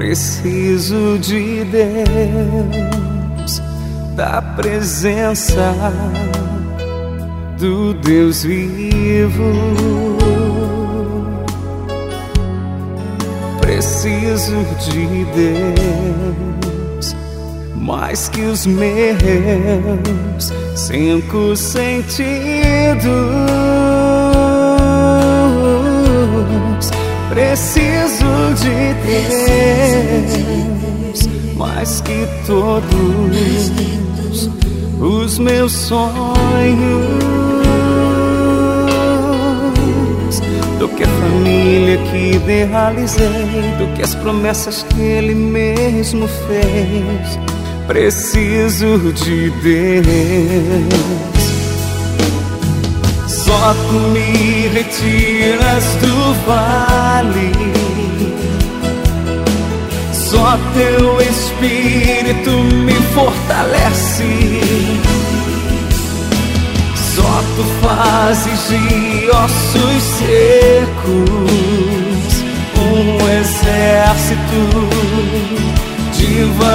Preciso de Deus, da presença do Deus vivo. Preciso de Deus, mais que os meus 5 sentidos. Preciso de Deus, mais que todos os meus sonhos, do que a família que idealizei, do que as promessas que Ele mesmo fez. Preciso de Deus. Só Tu me retiras do vale, só Teu Espírito me fortalece. Só Tu fazes de ossos secos exército de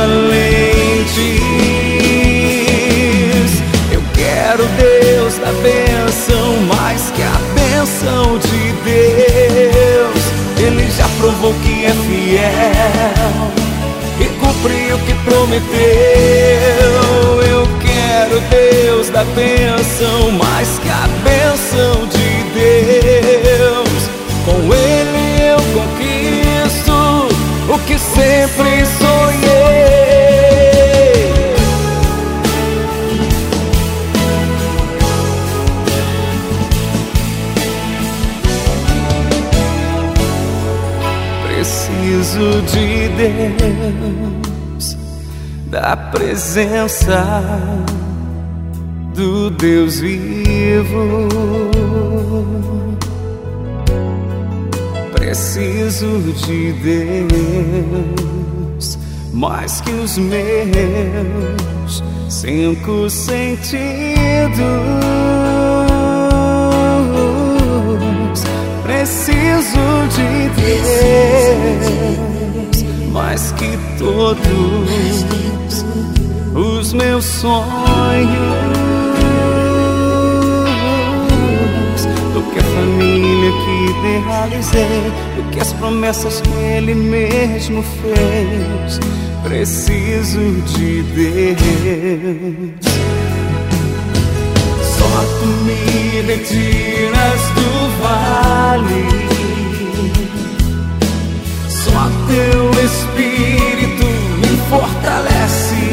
valentes. Eu quero, Deus, da bênção mais que a bênção de Deus. Ele já provou que é fiel e cumpriu o que prometeu. Eu quero, Deus, da bênção mais que a bênção de Deus. Com Ele eu conquisto o que sempre sonhei. Preciso de Deus, da presença do Deus vivo. Preciso de Deus, mais que os meus 5 sentidos. Preciso de Deus, mais que todos os meus sonhos, do que a família que idealizei, do que as promessas que Ele mesmo fez. Preciso de Deus. Só Tu me retiras do vale, só Teu Espírito me fortalece.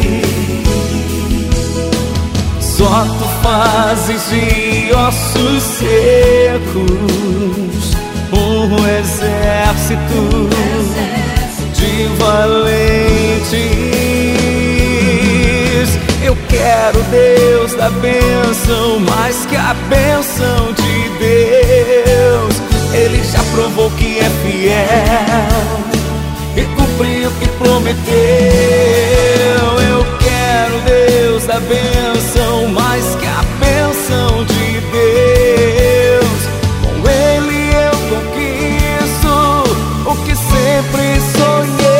Só Tu fazes de ossos secos exército de valentes. Eu quero, Deus, da bênção mais que a bênção de Deus. Ele já provou que é fiel e cumpriu o que prometeu. Eu quero, Deus, da bênção mais que a bênção de Deus. Com Ele eu conquisto o que sempre sonhei.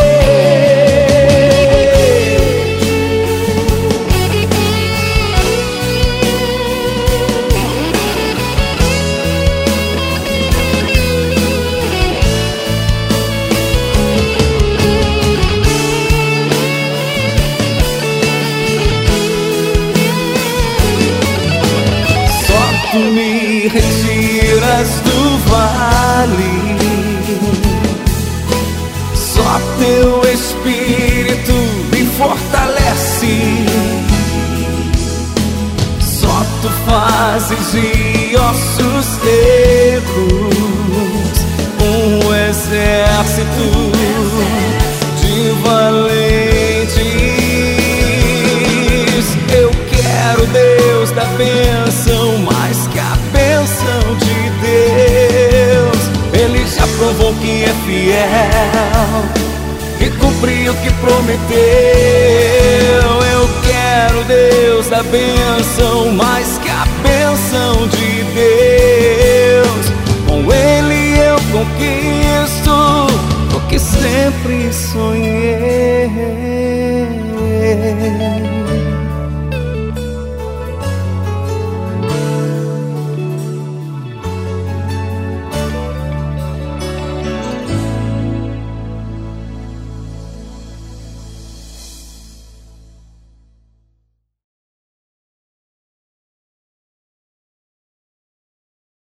Tu me retiras do vale, só Teu Espírito me fortalece. Só Tu fazes de ossos secos exército de valentes. Eu quero, Deus, da bênção mais que a bênção de Deus. Ele já provou que é fiel e cumpriu o que prometeu. Eu quero, Deus, da bênção mais que a bênção de Deus. Com Ele eu conquisto que sempre sonhei.